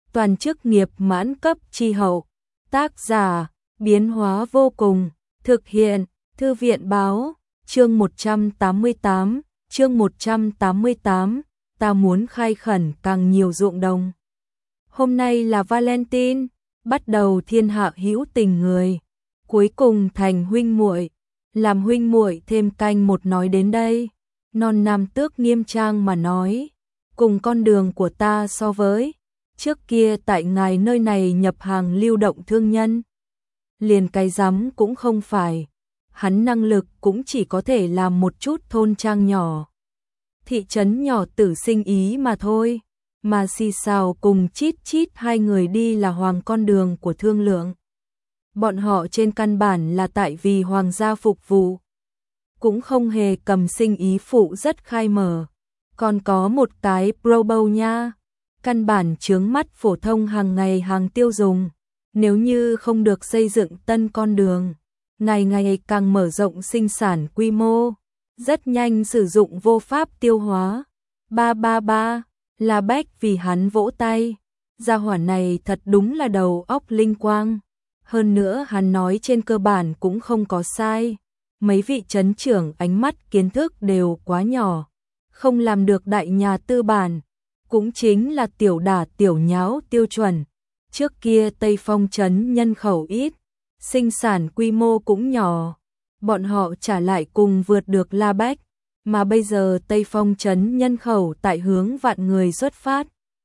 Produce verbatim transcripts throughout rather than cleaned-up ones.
toàn chức nghiệp mãn cấp chi hậu. Tác giả, biến hóa vô cùng, thực hiện, Thư viện báo, chương một trăm tám mươi tám, chương một trăm tám mươi tám, ta muốn khai khẩn càng nhiều ruộng đồng. Hôm nay là Valentine, bắt đầu thiên hạ hữu tình người, cuối cùng thành huynh muội, làm huynh muội thêm canh một nói đến đây. Non Nam Tước nghiêm trang mà nói, cùng con đường của ta so với, trước kia tại ngài nơi này nhập hàng lưu động thương nhân. Liền cái rắm cũng không phải, hắn năng lực cũng chỉ có thể làm một chút thôn trang nhỏ. Thị trấn nhỏ tử sinh ý mà thôi, mà xì xào cùng chít chít hai người đi là hoàng con đường của thương lượng. Bọn họ trên căn bản là tại vì hoàng gia phục vụ, cũng không hề cầm sinh ý phụ rất khai mở. Còn có một cái probo nha, căn bản chướng mắt phổ thông hàng ngày hàng tiêu dùng. Nếu như không được xây dựng tân con đường, ngày ngày càng mở rộng sinh sản quy mô, rất nhanh sử dụng vô pháp tiêu hóa. Ba ba ba, La Bách vì hắn vỗ tay, gia hỏa này thật đúng là đầu óc linh quang. Hơn nữa hắn nói trên cơ bản cũng không có sai, mấy vị trấn trưởng ánh mắt kiến thức đều quá nhỏ, không làm được đại nhà tư bản, cũng chính là tiểu đả tiểu nháo tiêu chuẩn. Trước kia Tây Phong trấn nhân khẩu ít, sinh sản quy mô cũng nhỏ, bọn họ trả lại cùng vượt được La Bách, mà bây giờ Tây Phong trấn nhân khẩu tại hướng vạn người xuất phát.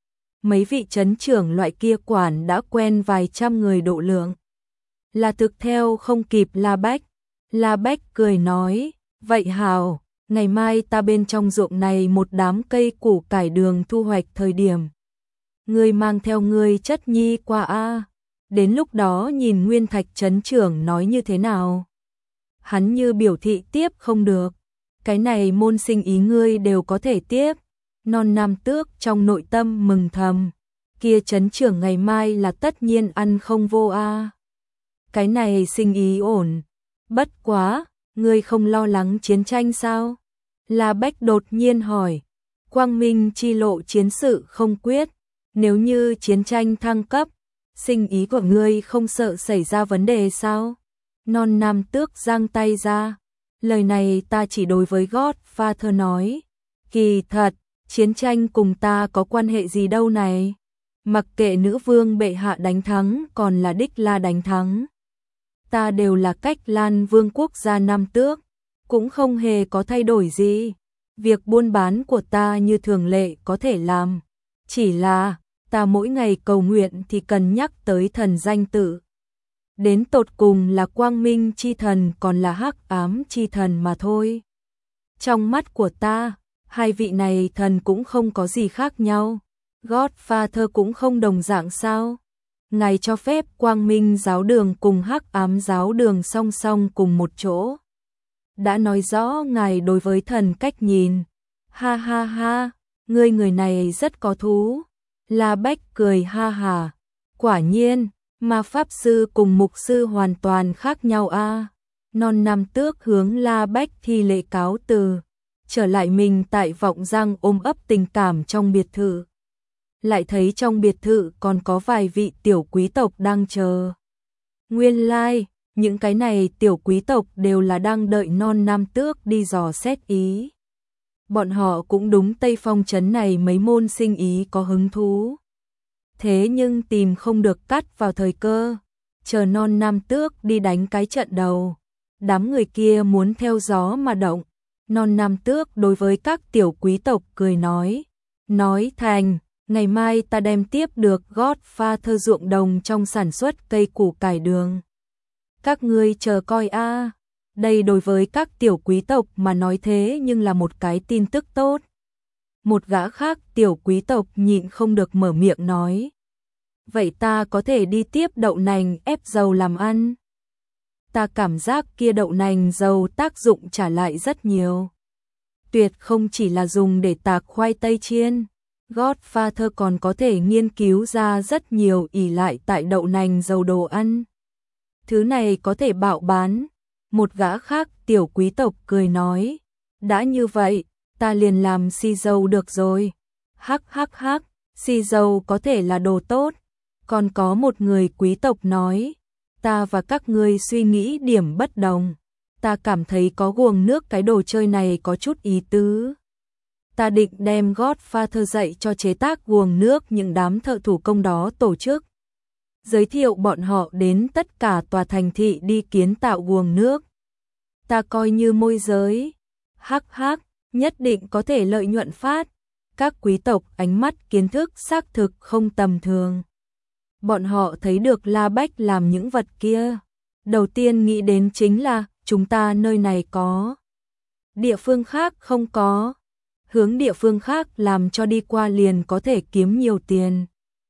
Mấy vị trấn trưởng loại kia quản đã quen vài trăm người độ lượng, là thực theo không kịp La Bách. La Bách cười nói, vậy hào, ngày mai ta bên trong ruộng này một đám cây củ cải đường thu hoạch thời điểm, ngươi mang theo ngươi chất nhi qua a, đến lúc đó nhìn Nguyên Thạch trấn trưởng nói như thế nào. Hắn như biểu thị tiếp không được, cái này môn sinh ý ngươi đều có thể tiếp. Non Nam Tước trong nội tâm mừng thầm, kia trấn trưởng ngày mai là tất nhiên ăn không vô a. Cái này sinh ý ổn, bất quá, ngươi không lo lắng chiến tranh sao? La Bách đột nhiên hỏi. Quang Minh chi lộ chiến sự không quyết, nếu như chiến tranh thăng cấp, sinh ý của ngươi không sợ xảy ra vấn đề sao? Non Nam Tước giang tay ra, lời này ta chỉ đối với Godfather nói, kỳ thật, chiến tranh cùng ta có quan hệ gì đâu này, mặc kệ nữ vương bệ hạ đánh thắng còn là Đích La đánh thắng, ta đều là cách Lan Vương quốc gia Nam Tước, cũng không hề có thay đổi gì. Việc buôn bán của ta như thường lệ có thể làm, chỉ là ta mỗi ngày cầu nguyện thì cần nhắc tới thần danh tự. Đến tột cùng là quang minh chi thần còn là hắc ám chi thần mà thôi. Trong mắt của ta, hai vị này thần cũng không có gì khác nhau. Godfather cũng không đồng dạng sao? Ngài cho phép quang minh giáo đường cùng hắc ám giáo đường song song cùng một chỗ. Đã nói rõ ngài đối với thần cách nhìn. Ha ha ha, ngươi người này rất có thú. La Bách cười ha hà. Quả nhiên, mà pháp sư cùng mục sư hoàn toàn khác nhau a. Non Nam Tước hướng La Bách thi lễ cáo từ, trở lại mình tại Vọng Giang ôm ấp tình cảm trong biệt thự. Lại thấy trong biệt thự còn có vài vị tiểu quý tộc đang chờ. Nguyên lai, like, những cái này tiểu quý tộc đều là đang đợi Non Nam Tước đi dò xét ý. Bọn họ cũng đúng Tây Phong trấn này mấy môn sinh ý có hứng thú. Thế nhưng tìm không được cắt vào thời cơ, chờ Non Nam Tước đi đánh cái trận đầu. Đám người kia muốn theo gió mà động. Non Nam Tước đối với các tiểu quý tộc cười nói, nói thành, ngày mai ta đem tiếp được Godfather ruộng đồng trong sản xuất cây củ cải đường. Các ngươi chờ coi a. Đây đối với các tiểu quý tộc mà nói thế nhưng là một cái tin tức tốt. Một gã khác tiểu quý tộc nhịn không được mở miệng nói, vậy ta có thể đi tiếp đậu nành ép dầu làm ăn. Ta cảm giác kia đậu nành dầu tác dụng trả lại rất nhiều. Tuyệt không chỉ là dùng để tạc khoai tây chiên. Godfather còn có thể nghiên cứu ra rất nhiều ỷ lại tại đậu nành dầu đồ ăn. Thứ này có thể bạo bán. Một gã khác tiểu quý tộc cười nói, đã như vậy, ta liền làm xì dầu được rồi. Hắc hắc hắc, xì dầu có thể là đồ tốt. Còn có một người quý tộc nói, ta và các ngươi suy nghĩ điểm bất đồng. Ta cảm thấy có guồng nước cái đồ chơi này có chút ý tứ. Ta định đem Godfather dạy cho chế tác guồng nước những đám thợ thủ công đó tổ chức. Giới thiệu bọn họ đến tất cả tòa thành thị đi kiến tạo guồng nước. Ta coi như môi giới. Hắc hắc, nhất định có thể lợi nhuận phát. Các quý tộc ánh mắt kiến thức xác thực không tầm thường. Bọn họ thấy được La Bách làm những vật kia. Đầu tiên nghĩ đến chính là chúng ta nơi này có. Địa phương khác không có. Hướng địa phương khác làm cho đi qua liền có thể kiếm nhiều tiền.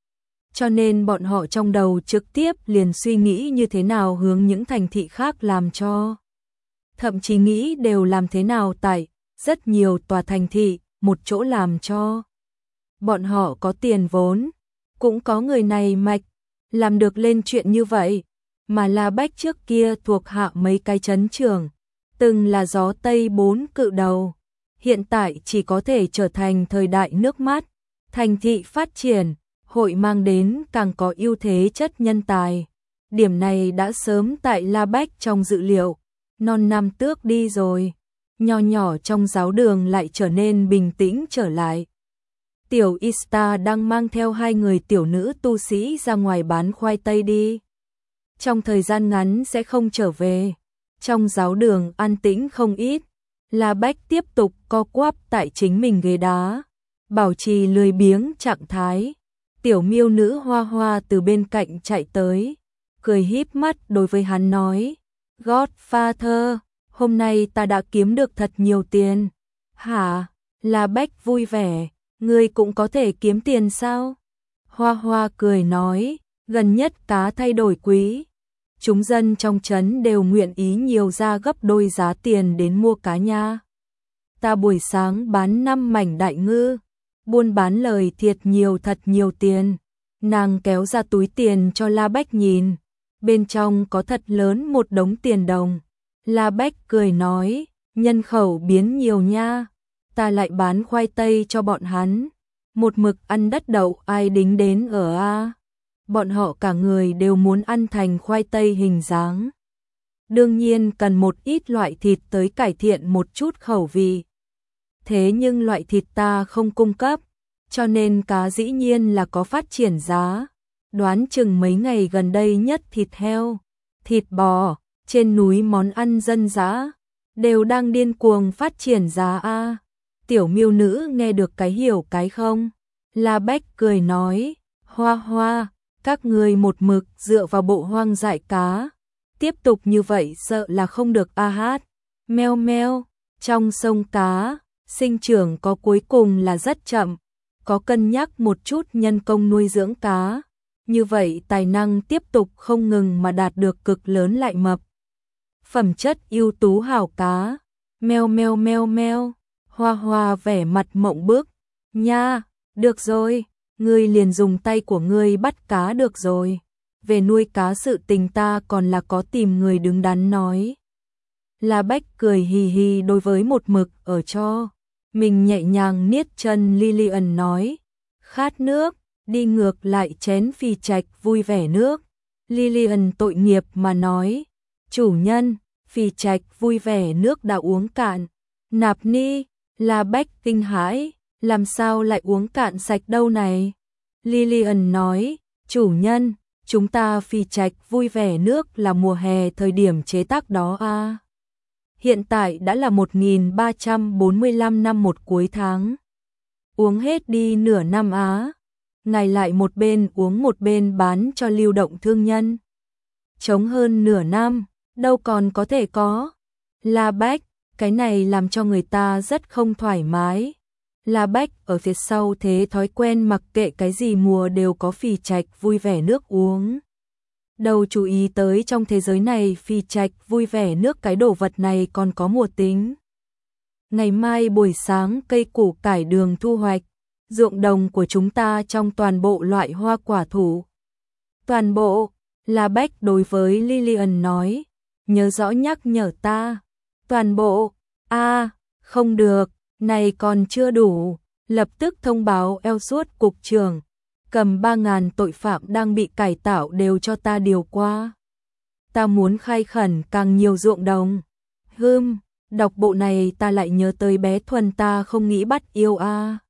Cho nên bọn họ trong đầu trực tiếp liền suy nghĩ như thế nào hướng những thành thị khác làm cho. Thậm chí nghĩ đều làm thế nào tại rất nhiều tòa thành thị, một chỗ làm cho. Bọn họ có tiền vốn, cũng có người này mạch, làm được lên chuyện như vậy. Mà La Bách trước kia thuộc hạ mấy cái trấn trưởng, từng là gió Tây bốn cự đầu. Hiện tại chỉ có thể trở thành thời đại nước mắt, thành thị phát triển, hội mang đến càng có ưu thế chất nhân tài. Điểm này đã sớm tại La Bách trong dự liệu, non năm tước đi rồi, nho nhỏ trong giáo đường lại trở nên bình tĩnh trở lại. Tiểu Ista đang mang theo hai người tiểu nữ tu sĩ ra ngoài bán khoai tây đi. Trong thời gian ngắn sẽ không trở về. Trong giáo đường an tĩnh không ít. La Bách tiếp tục co quắp tại chính mình ghế đá, bảo trì lười biếng trạng thái. Tiểu miêu nữ Hoa Hoa từ bên cạnh chạy tới, cười híp mắt đối với hắn nói, Godfather, hôm nay ta đã kiếm được thật nhiều tiền. Hả? La Bách vui vẻ, ngươi cũng có thể kiếm tiền sao? Hoa Hoa cười nói, gần nhất cá thay đổi quý. Chúng dân trong trấn đều nguyện ý nhiều ra gấp đôi giá tiền đến mua cá nha. Ta buổi sáng bán năm mảnh đại ngư, buôn bán lời thiệt nhiều thật nhiều tiền. Nàng kéo ra túi tiền cho La Bách nhìn, bên trong có thật lớn một đống tiền đồng. La Bách cười nói, nhân khẩu biến nhiều nha, ta lại bán khoai tây cho bọn hắn. Một mực ăn đất đậu ai đính đến ở a. Bọn họ cả người đều muốn ăn thành khoai tây hình dáng. Đương nhiên cần một ít loại thịt tới cải thiện một chút khẩu vị. Thế nhưng loại thịt ta không cung cấp, cho nên cá dĩ nhiên là có phát triển giá. Đoán chừng mấy ngày gần đây nhất thịt heo, thịt bò, trên núi món ăn dân dã đều đang điên cuồng phát triển giá a. Tiểu miêu nữ nghe được cái hiểu cái không. La Bách cười nói, Hoa Hoa, các người một mực dựa vào bộ hoang dại cá, tiếp tục như vậy sợ là không được a hát. Meo meo, trong sông cá, sinh trưởng có cuối cùng là rất chậm, có cân nhắc một chút nhân công nuôi dưỡng cá, như vậy tài năng tiếp tục không ngừng mà đạt được cực lớn lại mập. Phẩm chất ưu tú hảo cá. Meo meo meo meo, Hoa Hoa vẻ mặt mộng bức, nha, được rồi. Ngươi liền dùng tay của ngươi bắt cá được rồi. Về nuôi cá sự tình ta còn là có tìm người đứng đắn nói. La Bách cười hì hì đối với một mực ở cho. Mình nhẹ nhàng niết chân Lillian nói. Khát nước, đi ngược lại chén phi trạch vui vẻ nước. Lillian tội nghiệp mà nói. Chủ nhân, phi trạch vui vẻ nước đã uống cạn. Nạp ni, La Bách kinh hãi. Làm sao lại uống cạn sạch đâu này? Lillian nói, chủ nhân, chúng ta phi trạch vui vẻ nước là mùa hè thời điểm chế tác đó a. À. Hiện tại đã là một nghìn ba trăm bốn mươi lăm năm một cuối tháng. Uống hết đi nửa năm á. Ngài lại một bên uống một bên bán cho lưu động thương nhân. Chống hơn nửa năm, đâu còn có thể có. La Bách, cái này làm cho người ta rất không thoải mái. La Bách ở phía sau thế thói quen mặc kệ cái gì mùa đều có phi trạch vui vẻ nước uống. Đầu chú ý tới trong thế giới này phi trạch vui vẻ nước cái đồ vật này còn có mùa tính. Ngày mai buổi sáng cây củ cải đường thu hoạch, ruộng đồng của chúng ta trong toàn bộ loại hoa quả thủ. Toàn bộ, La Bách đối với Lillian nói, nhớ rõ nhắc nhở ta. Toàn bộ, a à, không được. Này còn chưa đủ, lập tức thông báo eo suốt cục trưởng, cầm ba ngàn tội phạm đang bị cải tạo đều cho ta điều qua. Ta muốn khai khẩn càng nhiều ruộng đồng. Hưm, đọc bộ này ta lại nhớ tới bé Thuần ta không nghĩ bắt yêu a. À.